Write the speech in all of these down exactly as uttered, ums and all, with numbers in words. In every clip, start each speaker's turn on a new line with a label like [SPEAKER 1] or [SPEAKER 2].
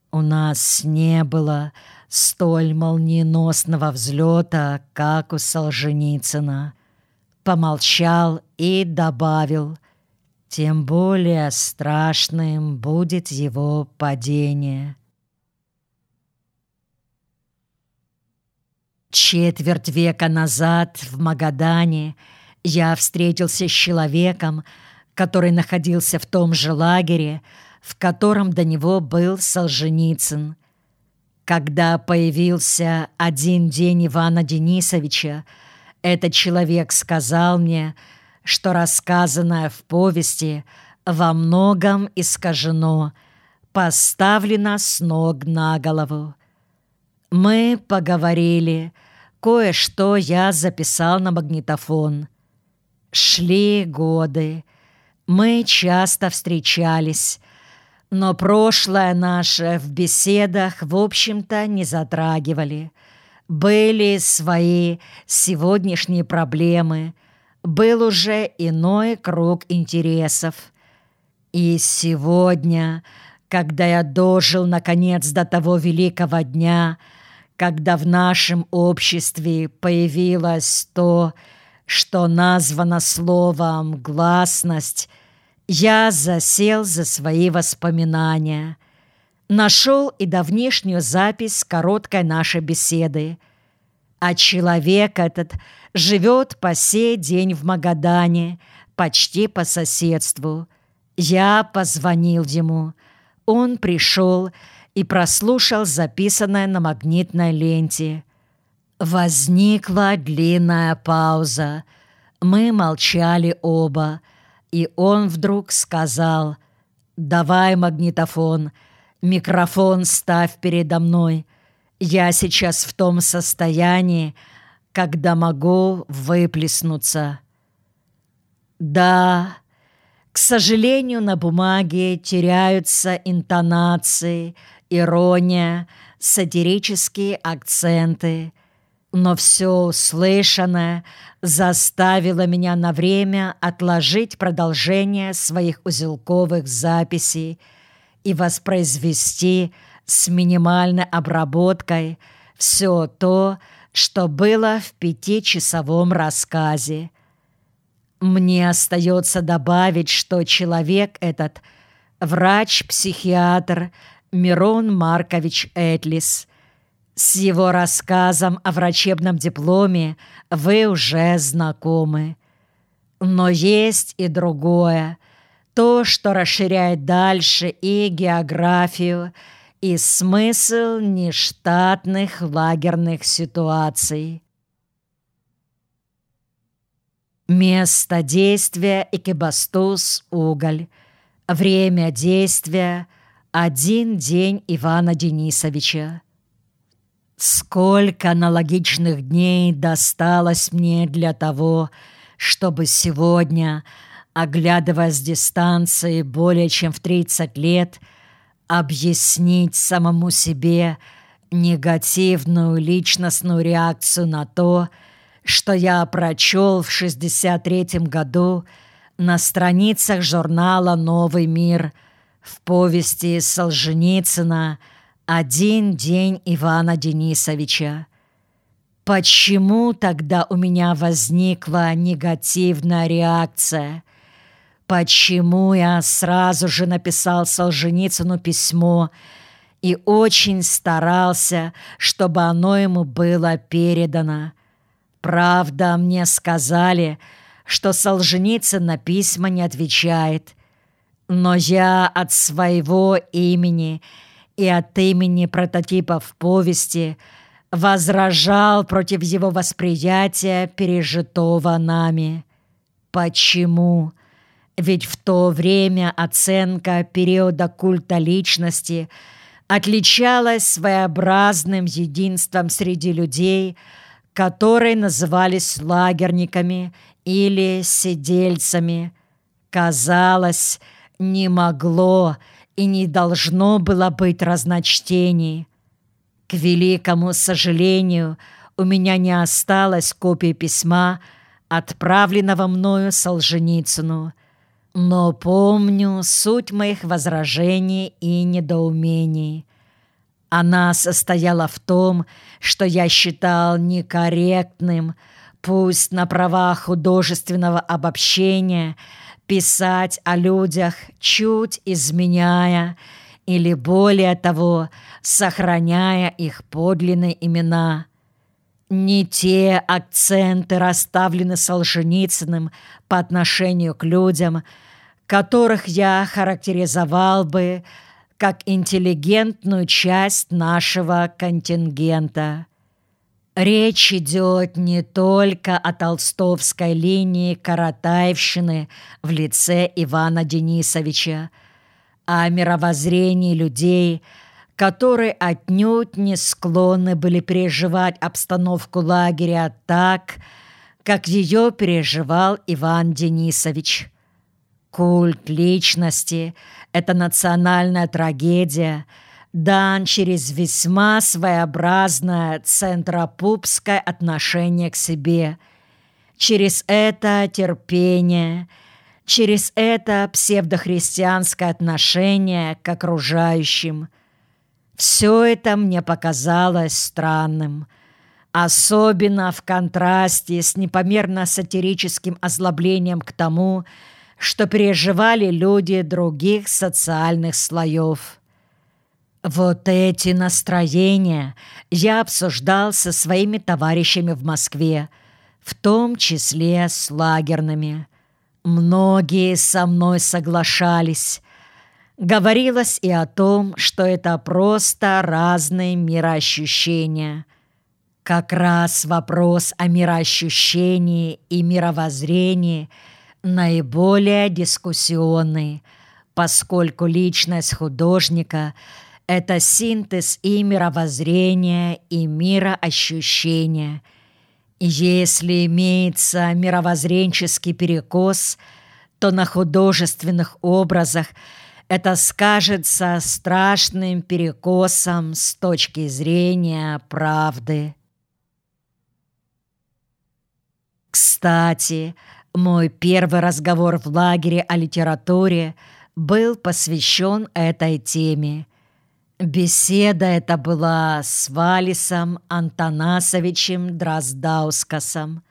[SPEAKER 1] У нас не было столь молниеносного взлета, как у Солженицына. Помолчал и добавил: тем более страшным будет его падение. Четверть века назад в Магадане я встретился с человеком, который находился в том же лагере, в котором до него был Солженицын. Когда появился один день Ивана Денисовича, этот человек сказал мне, что рассказанное в повести во многом искажено, поставлено с ног на голову. Мы поговорили, кое-что я записал на магнитофон. Шли годы, мы часто встречались, но прошлое наше в беседах, в общем-то, не затрагивали. Были свои сегодняшние проблемы, был уже иной круг интересов. И сегодня, когда я дожил, наконец, до того великого дня, когда в нашем обществе появилось то, что названо словом «гласность», я засел за свои воспоминания. Нашел и давнишнюю запись короткой нашей беседы. А человек этот живет по сей день в Магадане, почти по соседству. Я позвонил ему. Он пришел и прослушал записанное на магнитной ленте. Возникла длинная пауза. Мы молчали оба. И он вдруг сказал: «Давай магнитофон, микрофон ставь передо мной. Я сейчас в том состоянии, когда могу выплеснуться». Да, к сожалению, на бумаге теряются интонации, ирония, сатирические акценты. Но все услышанное заставило меня на время отложить продолжение своих узелковых записей и воспроизвести с минимальной обработкой все то, что было в пятичасовом рассказе. Мне остается добавить, что человек этот — врач-психиатр Мирон Маркович Этлис. С его рассказом о врачебном дипломе вы уже знакомы. Но есть и другое, то, что расширяет дальше и географию, и смысл нештатных лагерных ситуаций. Место действия — Экибастуз, Уголь. Время действия — один день Ивана Денисовича. Сколько аналогичных дней досталось мне для того, чтобы сегодня, оглядывая с дистанции более чем в тридцать лет, объяснить самому себе негативную личностную реакцию на то, что я прочел в шестьдесят третьем году на страницах журнала «Новый мир» в повести Солженицына «Один день Ивана Денисовича». Почему тогда у меня возникла негативная реакция? Почему я сразу же написал Солженицыну письмо и очень старался, чтобы оно ему было передано? Правда, мне сказали, что Солженицын на письма не отвечает, но я от своего имени и от имени прототипов повести возражал против его восприятия пережитого нами. Почему? Ведь в то время оценка периода культа личности отличалась своеобразным единством среди людей, которые назывались лагерниками или сидельцами. Казалось, не могло и не должно было быть разночтений. К великому сожалению, у меня не осталось копии письма, отправленного мною Солженицыну, но помню суть моих возражений и недоумений. Она состояла в том, что я считал некорректным, пусть на правах художественного обобщения, писать о людях, чуть изменяя или, более того, сохраняя их подлинные имена. Не те акценты расставлены Солженицыным по отношению к людям, которых я характеризовал бы как интеллигентную часть нашего контингента. Речь идет не только о толстовской линии Каратаевщины в лице Ивана Денисовича, а о мировоззрении людей, которые отнюдь не склонны были переживать обстановку лагеря так, как ее переживал Иван Денисович. Культ личности – это национальная трагедия, дан через весьма своеобразное центропупское отношение к себе, через это терпение, через это псевдохристианское отношение к окружающим. Все это мне показалось странным, особенно в контрасте с непомерно сатирическим озлоблением к тому, что переживали люди других социальных слоев. Вот эти настроения я обсуждал со своими товарищами в Москве, в том числе с лагерными. Многие со мной соглашались. Говорилось и о том, что это просто разные мироощущения. Как раз вопрос о мироощущении и мировоззрении наиболее дискуссионный, поскольку личность художника – это синтез и мировоззрения, и мироощущения. И если имеется мировоззренческий перекос, то на художественных образах это скажется страшным перекосом с точки зрения правды. Кстати, мой первый разговор в лагере о литературе был посвящен этой теме. Беседа эта была с Валисом Антонасовичем Дроздаускасом.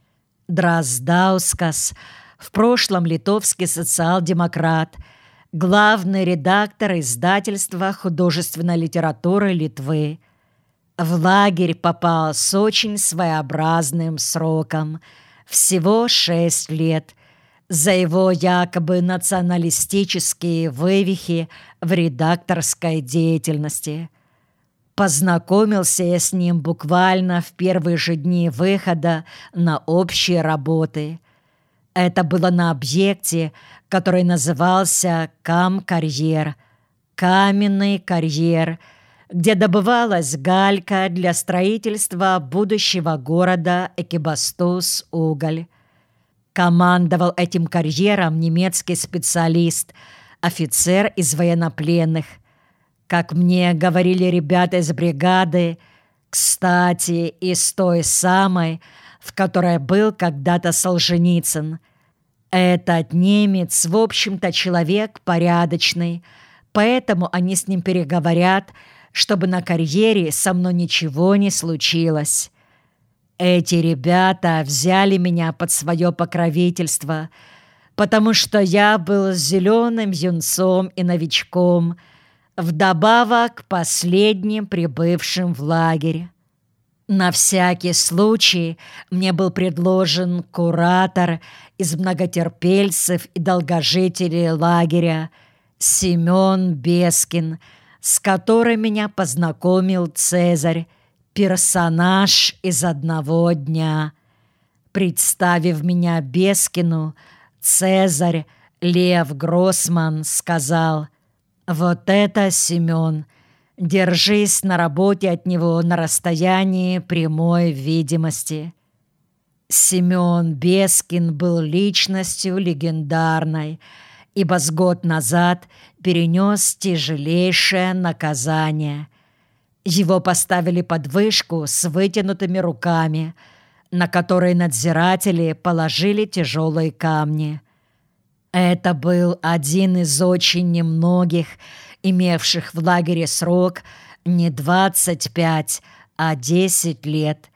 [SPEAKER 1] Дроздаускас, в прошлом литовский социал-демократ, главный редактор издательства художественной литературы Литвы. В лагерь попал с очень своеобразным сроком – всего шесть лет, за его якобы националистические вывихи в редакторской деятельности. Познакомился я с ним буквально в первые же дни выхода на общие работы. Это было на объекте, который назывался Кам-карьер, каменный карьер, где добывалась галька для строительства будущего города Экибастуз-Уголь. Командовал этим карьером немецкий специалист, офицер из военнопленных. Как мне говорили ребята из бригады, кстати, из той самой, в которой был когда-то Солженицын. Этот немец, в общем-то, человек порядочный, поэтому они с ним переговорят, чтобы на карьере со мной ничего не случилось. Эти ребята взяли меня под свое покровительство, потому что я был зеленым юнцом и новичком, вдобавок к последним прибывшим в лагерь. На всякий случай мне был предложен куратор из многотерпельцев и долгожителей лагеря Семен Бескин, с которым меня познакомил Цезарь, персонаж из одного дня. Представив меня Бескину, Цезарь Лев Гроссман сказал: «Вот это Семен! Держись на работе от него на расстоянии прямой видимости». Семен Бескин был личностью легендарной, ибо с год назад перенес тяжелейшее наказание. Его поставили под вышку с вытянутыми руками, на которые надзиратели положили тяжелые камни. Это был один из очень немногих имевших в лагере срок не двадцать пять, а десять лет,